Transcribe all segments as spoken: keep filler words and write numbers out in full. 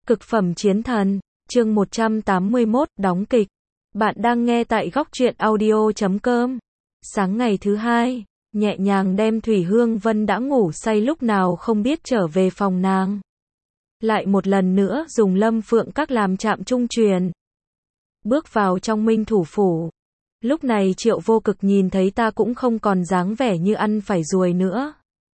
Cực phẩm chiến thần, chương một trăm tám mươi mốt, đóng kịch. Bạn đang nghe tại góc truyện audio chấm com. Sáng ngày thứ hai, nhẹ nhàng đem Thủy Hương Vân đã ngủ say lúc nào không biết trở về phòng nàng. Lại một lần nữa dùng Lâm Phượng Các làm trạm trung truyền. Bước vào trong Minh Thủ phủ. Lúc này Triệu Vô Cực nhìn thấy ta cũng không còn dáng vẻ như ăn phải ruồi nữa.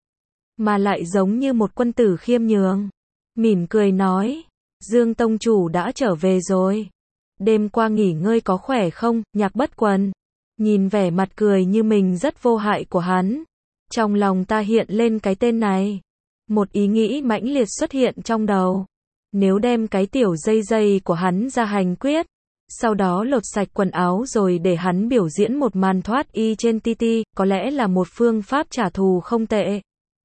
Mà lại giống như một quân tử khiêm nhường. Mỉm cười nói, Dương Tông Chủ đã trở về rồi. Đêm qua nghỉ ngơi có khỏe không, Nhạc Bất Quần. Nhìn vẻ mặt cười như mình rất vô hại của hắn. Trong lòng ta hiện lên cái tên này. Một ý nghĩ mãnh liệt xuất hiện trong đầu. Nếu đem cái tiểu dây dây của hắn ra hành quyết. Sau đó lột sạch quần áo rồi để hắn biểu diễn một màn thoát y trên ti ti, có lẽ là một phương pháp trả thù không tệ.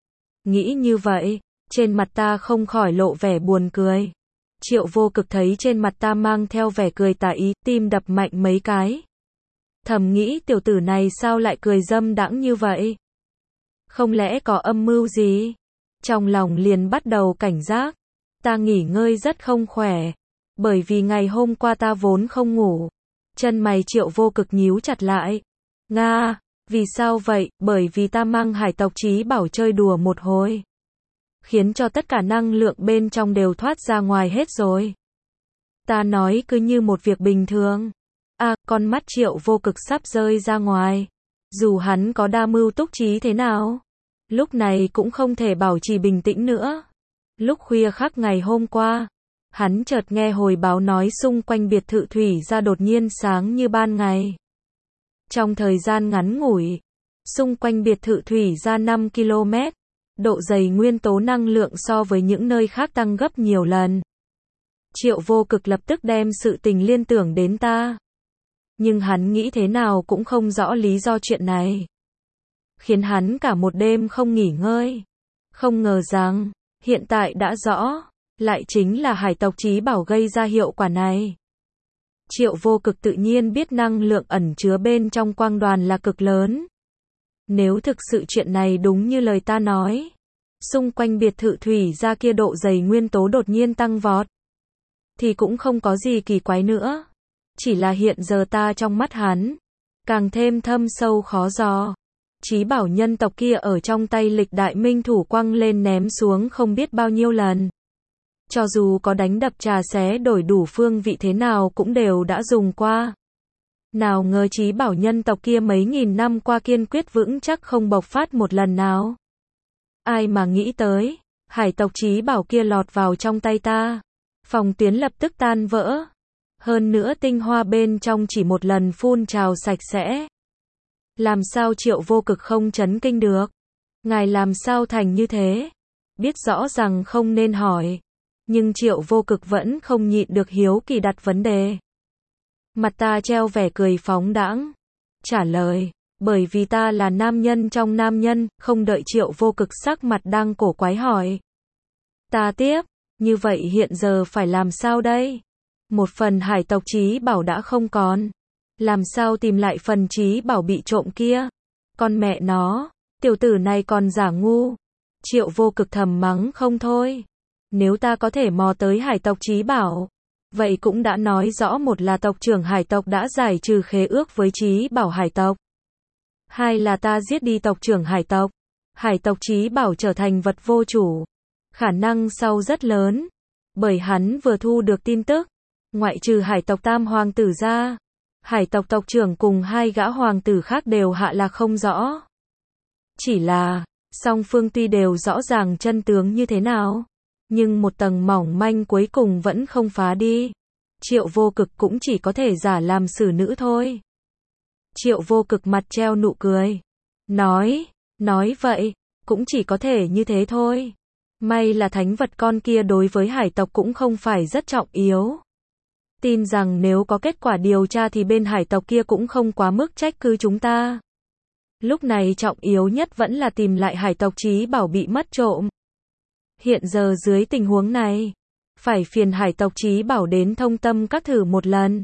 Nghĩ như vậy, trên mặt ta không khỏi lộ vẻ buồn cười. Triệu Vô Cực thấy trên mặt ta mang theo vẻ cười tà ý, tim đập mạnh mấy cái. Thầm nghĩ tiểu tử này sao lại cười dâm đãng như vậy? Không lẽ có âm mưu gì? Trong lòng liền bắt đầu cảnh giác. Ta nghỉ ngơi rất không khỏe. Bởi vì ngày hôm qua ta vốn không ngủ. Chân mày Triệu Vô Cực nhíu chặt lại. Nga, vì sao vậy? Bởi vì ta mang hải tộc Chí Bảo chơi đùa một hồi. Khiến cho tất cả năng lượng bên trong đều thoát ra ngoài hết rồi. Ta nói cứ như một việc bình thường. À, con mắt Triệu Vô Cực sắp rơi ra ngoài. Dù hắn có đa mưu túc trí thế nào, lúc này cũng không thể bảo trì bình tĩnh nữa. Lúc khuya khắc ngày hôm qua, hắn chợt nghe hồi báo nói xung quanh biệt thự Thủy Gia đột nhiên sáng như ban ngày. Trong thời gian ngắn ngủi, xung quanh biệt thự Thủy Gia năm ki lô mét, độ dày nguyên tố năng lượng so với những nơi khác tăng gấp nhiều lần. Triệu Vô Cực lập tức đem sự tình liên tưởng đến ta. Nhưng hắn nghĩ thế nào cũng không rõ lý do chuyện này. Khiến hắn cả một đêm không nghỉ ngơi. Không ngờ rằng, hiện tại đã rõ, lại chính là hải tộc Chí Bảo gây ra hiệu quả này. Triệu Vô Cực tự nhiên biết năng lượng ẩn chứa bên trong quang đoàn là cực lớn. Nếu thực sự chuyện này đúng như lời ta nói, xung quanh biệt thự Thủy Gia kia độ dày nguyên tố đột nhiên tăng vọt, thì cũng không có gì kỳ quái nữa. Chỉ là hiện giờ ta trong mắt hắn, càng thêm thâm sâu khó dò. Chí Bảo nhân tộc kia ở trong tay lịch đại minh thủ quăng lên ném xuống không biết bao nhiêu lần. Cho dù có đánh đập trà xé đổi đủ phương vị thế nào cũng đều đã dùng qua. Nào ngờ Chí Bảo nhân tộc kia mấy nghìn năm qua kiên quyết vững chắc không bộc phát một lần nào. Ai mà nghĩ tới, hải tộc Chí Bảo kia lọt vào trong tay ta. Phòng tuyến lập tức tan vỡ. Hơn nữa tinh hoa bên trong chỉ một lần phun trào sạch sẽ. Làm sao Triệu Vô Cực không chấn kinh được? Ngài làm sao thành như thế? Biết rõ rằng không nên hỏi. Nhưng Triệu Vô Cực vẫn không nhịn được hiếu kỳ đặt vấn đề. Mặt ta treo vẻ cười phóng đãng. Trả lời, bởi vì ta là nam nhân trong nam nhân, không đợi Triệu Vô Cực sắc mặt đang cổ quái hỏi. Ta tiếp, như vậy hiện giờ phải làm sao đây? Một phần hải tộc Chí Bảo đã không còn. Làm sao tìm lại phần Chí Bảo bị trộm kia? Con mẹ nó, tiểu tử này còn giả ngu. Triệu Vô Cực thầm mắng không thôi. Nếu ta có thể mò tới hải tộc Chí Bảo, vậy cũng đã nói rõ một là tộc trưởng hải tộc đã giải trừ khế ước với Chí Bảo hải tộc. Hai là ta giết đi tộc trưởng hải tộc. Hải tộc Chí Bảo trở thành vật vô chủ. Khả năng sau rất lớn. Bởi hắn vừa thu được tin tức. Ngoại trừ hải tộc Tam Hoàng tử ra, hải tộc tộc trưởng cùng hai gã hoàng tử khác đều hạ lạc không rõ. Chỉ là, song phương tuy đều rõ ràng chân tướng như thế nào, nhưng một tầng mỏng manh cuối cùng vẫn không phá đi. Triệu Vô Cực cũng chỉ có thể giả làm xử nữ thôi. Triệu Vô Cực mặt treo nụ cười. Nói, nói vậy, cũng chỉ có thể như thế thôi. May là thánh vật con kia đối với hải tộc cũng không phải rất trọng yếu. Tin rằng nếu có kết quả điều tra thì bên hải tộc kia cũng không quá mức trách cứ chúng ta. Lúc này trọng yếu nhất vẫn là tìm lại hải tộc Chí Bảo bị mất trộm. Hiện giờ dưới tình huống này, phải phiền hải tộc Chí Bảo đến thông tâm các thử một lần.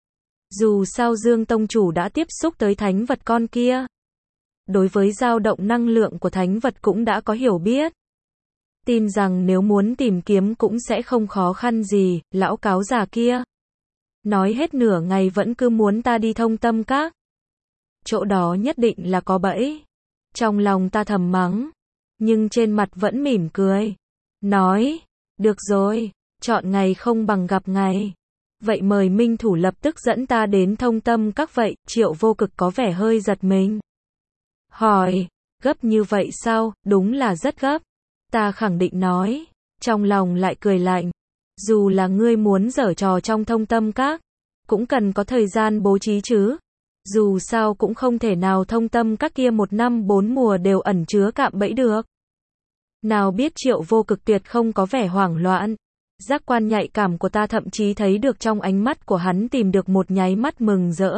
Dù sao Dương Tông Chủ đã tiếp xúc tới thánh vật con kia. Đối với dao động năng lượng của thánh vật cũng đã có hiểu biết. tin rằng nếu muốn tìm kiếm cũng sẽ không khó khăn gì, lão cáo già kia. Nói hết nửa ngày vẫn cứ muốn ta đi Thông Tâm Các. Chỗ đó nhất định là có bẫy. Trong lòng ta thầm mắng, nhưng trên mặt vẫn mỉm cười. Nói, được rồi, chọn ngày không bằng gặp ngày. Vậy mời Minh Thủ lập tức dẫn ta đến Thông Tâm Các vậy, Triệu Vô Cực có vẻ hơi giật mình. Hỏi, gấp như vậy sao, đúng là rất gấp. Ta khẳng định nói, trong lòng lại cười lạnh. Dù là ngươi muốn giở trò trong Thông Tâm Các, cũng cần có thời gian bố trí chứ. Dù sao cũng không thể nào Thông Tâm Các kia một năm bốn mùa đều ẩn chứa cạm bẫy được. Nào biết Triệu Vô Cực tuyệt không có vẻ hoảng loạn. Giác quan nhạy cảm của ta thậm chí thấy được trong ánh mắt của hắn tìm được một nháy mắt mừng rỡ.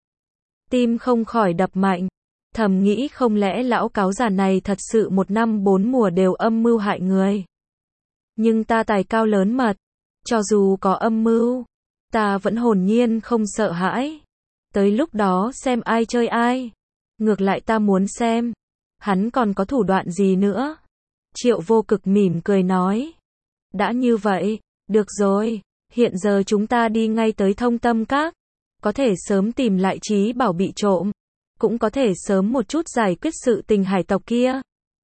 Tim không khỏi đập mạnh. Thầm nghĩ không lẽ lão cáo già này thật sự một năm bốn mùa đều âm mưu hại người. Nhưng ta tài cao lớn mật. Cho dù có âm mưu, ta vẫn hồn nhiên không sợ hãi. Tới lúc đó xem ai chơi ai. Ngược lại ta muốn xem, hắn còn có thủ đoạn gì nữa. Triệu Vô Cực mỉm cười nói. Đã như vậy, được rồi, hiện giờ chúng ta đi ngay tới Thông Tâm Các. Có thể sớm tìm lại Trí Bảo bị trộm. Cũng có thể sớm một chút giải quyết sự tình hải tộc kia.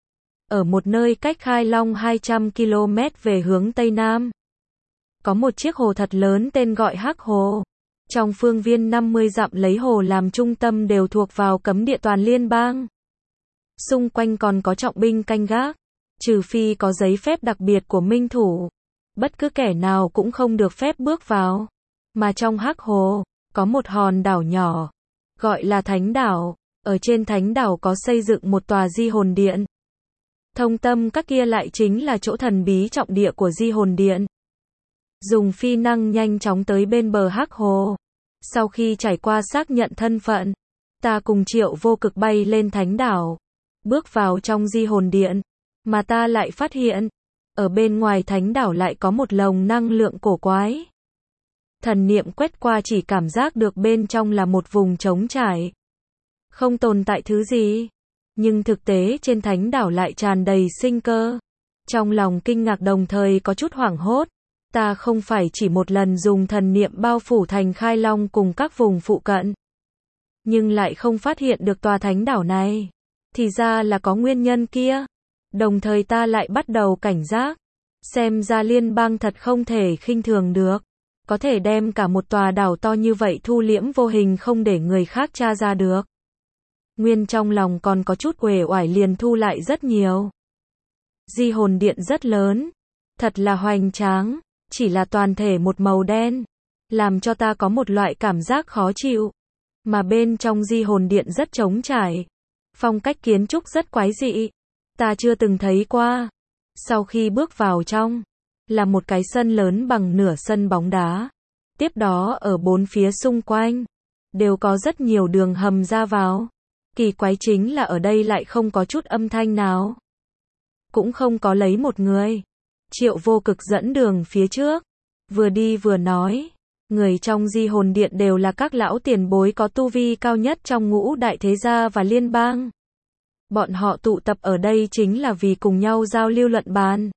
Ở một nơi cách Khai Long hai trăm ki lô mét về hướng Tây Nam, có một chiếc hồ thật lớn tên gọi Hắc Hồ. Trong phương viên năm mươi dặm lấy hồ làm trung tâm đều thuộc vào cấm địa toàn liên bang. Xung quanh còn có trọng binh canh gác. Trừ phi có giấy phép đặc biệt của Minh Thủ, bất cứ kẻ nào cũng không được phép bước vào. Mà trong Hắc Hồ, có một hòn đảo nhỏ, gọi là Thánh Đảo. Ở trên Thánh Đảo có xây dựng một tòa Di Hồn Điện. Thông Tâm Các kia lại chính là chỗ thần bí trọng địa của Di Hồn Điện. Dùng phi năng nhanh chóng tới bên bờ Hắc Hồ. Sau khi trải qua xác nhận thân phận, ta cùng Triệu Vô Cực bay lên Thánh Đảo, bước vào trong Di Hồn Điện. Mà ta lại phát hiện, ở bên ngoài Thánh Đảo lại có một lồng năng lượng cổ quái. Thần niệm quét qua chỉ cảm giác được bên trong là một vùng trống trải. Không tồn tại thứ gì. Nhưng thực tế trên Thánh Đảo lại tràn đầy sinh cơ. Trong lòng kinh ngạc đồng thời có chút hoảng hốt. Ta không phải chỉ một lần dùng thần niệm bao phủ thành Khai Long cùng các vùng phụ cận. Nhưng lại không phát hiện được tòa Thánh Đảo này. Thì ra là có nguyên nhân kia. Đồng thời ta lại bắt đầu cảnh giác. Xem ra liên bang thật không thể khinh thường được. Có thể đem cả một tòa đảo to như vậy thu liễm vô hình không để người khác tra ra được. Nguyên trong lòng còn có chút uể oải liền thu lại rất nhiều. Di Hồn Điện rất lớn. Thật là hoành tráng. Chỉ là toàn thể một màu đen. Làm cho ta có một loại cảm giác khó chịu. Mà bên trong Di Hồn Điện rất trống trải. Phong cách kiến trúc rất quái dị. Ta chưa từng thấy qua. Sau khi bước vào trong, là một cái sân lớn bằng nửa sân bóng đá. Tiếp đó ở bốn phía xung quanh, đều có rất nhiều đường hầm ra vào. Kỳ quái chính là ở đây lại không có chút âm thanh nào. Cũng không có lấy một người. Triệu Vô Cực dẫn đường phía trước. Vừa đi vừa nói. Người trong Di Hồn Điện đều là các lão tiền bối có tu vi cao nhất trong ngũ đại thế gia và liên bang. Bọn họ tụ tập ở đây chính là vì cùng nhau giao lưu luận bàn.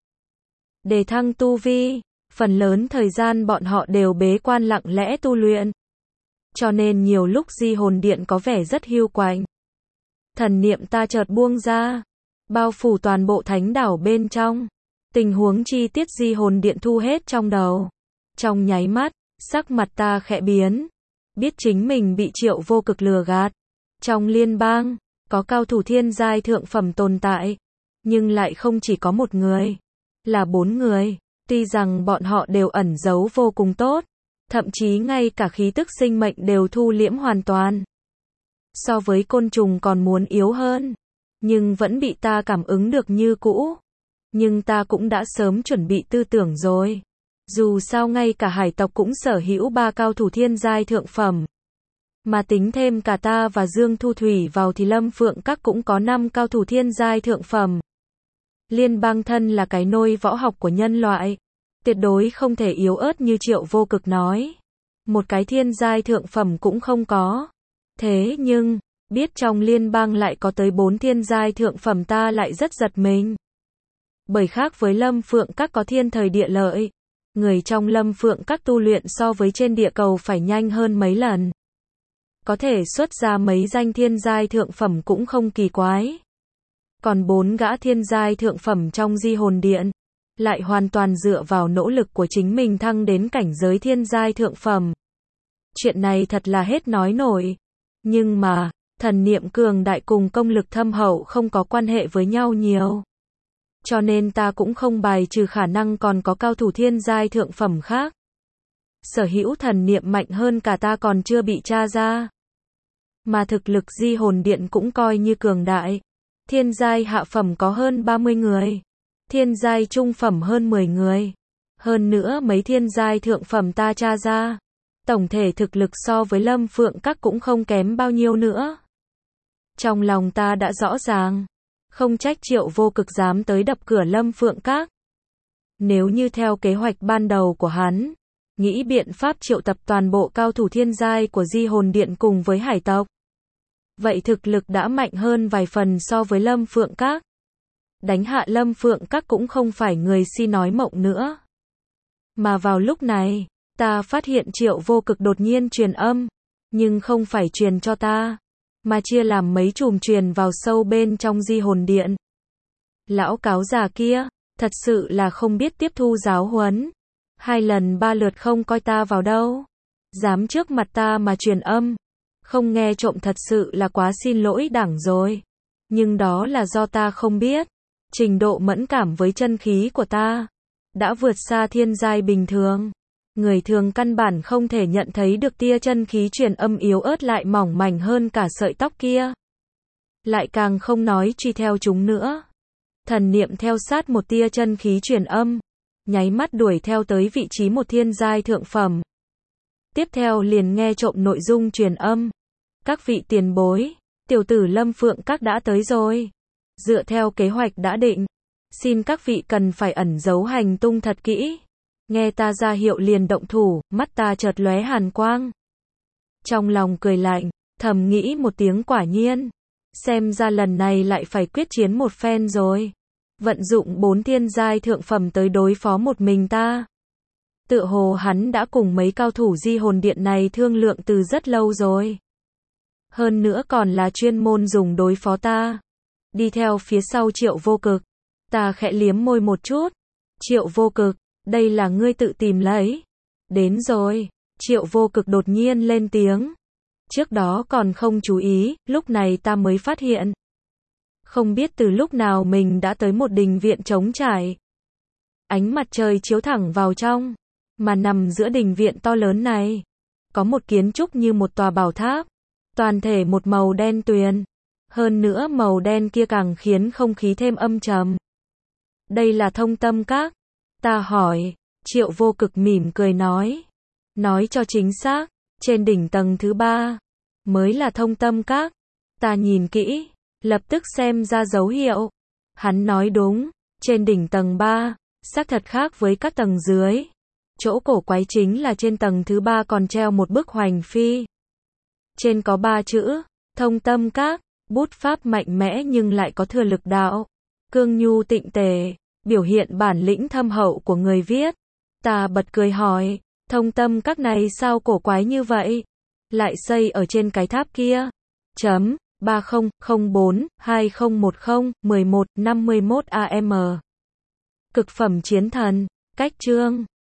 Đề thăng tu vi, phần lớn thời gian bọn họ đều bế quan lặng lẽ tu luyện. Cho nên nhiều lúc Di Hồn Điện có vẻ rất hiu quạnh. Thần niệm ta chợt buông ra, bao phủ toàn bộ Thánh Đảo bên trong. Tình huống chi tiết Di Hồn Điện thu hết trong đầu. Trong nháy mắt, sắc mặt ta khẽ biến. Biết chính mình bị Triệu Vô Cực lừa gạt. Trong liên bang, có cao thủ thiên giai thượng phẩm tồn tại. Nhưng lại không chỉ có một người. Là bốn người. Tuy rằng bọn họ đều ẩn giấu vô cùng tốt. Thậm chí ngay cả khí tức sinh mệnh đều thu liễm hoàn toàn. So với côn trùng còn muốn yếu hơn. Nhưng vẫn bị ta cảm ứng được như cũ. Nhưng ta cũng đã sớm chuẩn bị tư tưởng rồi. Dù sao ngay cả hải tộc cũng sở hữu ba cao thủ thiên giai thượng phẩm. Mà tính thêm cả ta và Dương Thu Thủy vào thì Lâm Phượng Các cũng có năm cao thủ thiên giai thượng phẩm. Liên bang thân là cái nôi võ học của nhân loại. Tuyệt đối không thể yếu ớt như Triệu Vô Cực nói. Một cái thiên giai thượng phẩm cũng không có. Thế nhưng, biết trong liên bang lại có tới bốn thiên giai thượng phẩm ta lại rất giật mình. Bởi khác với Lâm Phượng Các có thiên thời địa lợi, người trong Lâm Phượng Các tu luyện so với trên địa cầu phải nhanh hơn mấy lần. Có thể xuất ra mấy danh thiên giai thượng phẩm cũng không kỳ quái. Còn bốn gã thiên giai thượng phẩm trong Di Hồn Điện, lại hoàn toàn dựa vào nỗ lực của chính mình thăng đến cảnh giới thiên giai thượng phẩm. Chuyện này thật là hết nói nổi. Nhưng mà, thần niệm cường đại cùng công lực thâm hậu không có quan hệ với nhau nhiều. Cho nên ta cũng không bài trừ khả năng còn có cao thủ thiên giai thượng phẩm khác. Sở hữu thần niệm mạnh hơn cả ta còn chưa bị tra ra. Mà thực lực Di Hồn Điện cũng coi như cường đại. Thiên giai hạ phẩm có hơn ba mươi người. Thiên giai trung phẩm hơn mười người. Hơn nữa mấy thiên giai thượng phẩm ta tra ra. Tổng thể thực lực so với Lâm Phượng Các cũng không kém bao nhiêu nữa. Trong lòng ta đã rõ ràng. Không trách Triệu Vô Cực dám tới đập cửa Lâm Phượng Các. Nếu như theo kế hoạch ban đầu của hắn, nghĩ biện pháp triệu tập toàn bộ cao thủ thiên giai của Di Hồn Điện cùng với hải tộc. Vậy thực lực đã mạnh hơn vài phần so với Lâm Phượng Các. Đánh hạ Lâm Phượng Các cũng không phải người si nói mộng nữa. Mà vào lúc này, ta phát hiện Triệu Vô Cực đột nhiên truyền âm, nhưng không phải truyền cho ta, mà chia làm mấy chùm truyền vào sâu bên trong Di Hồn Điện. Lão cáo già kia, thật sự là không biết tiếp thu giáo huấn. Hai lần ba lượt không coi ta vào đâu. Dám trước mặt ta mà truyền âm. Không nghe trộm thật sự là quá xin lỗi đảng rồi. Nhưng đó là do ta không biết. Trình độ mẫn cảm với chân khí của ta đã vượt xa thiên giai bình thường. Người thường căn bản không thể nhận thấy được tia chân khí truyền âm yếu ớt lại mỏng mảnh hơn cả sợi tóc kia. Lại càng không nói truy theo chúng nữa. Thần niệm theo sát một tia chân khí truyền âm, nháy mắt đuổi theo tới vị trí một thiên giai thượng phẩm. Tiếp theo liền nghe trộm nội dung truyền âm. Các vị tiền bối, tiểu tử Lâm Phượng Các đã tới rồi. Dựa theo kế hoạch đã định, xin các vị cần phải ẩn giấu hành tung thật kỹ. Nghe ta ra hiệu liền động thủ, mắt ta chợt lóe hàn quang. Trong lòng cười lạnh, thầm nghĩ một tiếng quả nhiên. Xem ra lần này lại phải quyết chiến một phen rồi. Vận dụng bốn thiên giai thượng phẩm tới đối phó một mình ta. Tựa hồ hắn đã cùng mấy cao thủ Di Hồn Điện này thương lượng từ rất lâu rồi. Hơn nữa còn là chuyên môn dùng đối phó ta. Đi theo phía sau Triệu Vô Cực. Ta khẽ liếm môi một chút. Triệu Vô Cực, đây là ngươi tự tìm lấy. Đến rồi. Triệu Vô Cực đột nhiên lên tiếng. Trước đó còn không chú ý, lúc này ta mới phát hiện. Không biết từ lúc nào mình đã tới một đình viện trống trải. Ánh mặt trời chiếu thẳng vào trong. Mà nằm giữa đình viện to lớn này, có một kiến trúc như một tòa bảo tháp. Toàn thể một màu đen tuyền. Hơn nữa màu đen kia càng khiến không khí thêm âm trầm. Đây là Thông Tâm Các. Ta hỏi. Triệu Vô Cực mỉm cười nói. Nói cho chính xác, trên đỉnh tầng thứ ba mới là Thông Tâm Các. Ta nhìn kỹ, lập tức xem ra dấu hiệu. Hắn nói đúng, trên đỉnh tầng ba, xác thật khác với các tầng dưới. Chỗ cổ quái chính là trên tầng thứ ba còn treo một bức hoành phi. Trên có ba chữ, Thông Tâm Các, bút pháp mạnh mẽ nhưng lại có thừa lực đạo. Cương nhu tịnh tề, biểu hiện bản lĩnh thâm hậu của người viết. Ta bật cười hỏi, Thông Tâm Các này sao cổ quái như vậy? Lại xây ở trên cái tháp kia. Chấm, ba không không bốn hai không một không một một năm mươi mốt A M. Cực phẩm chiến thần, cách chương.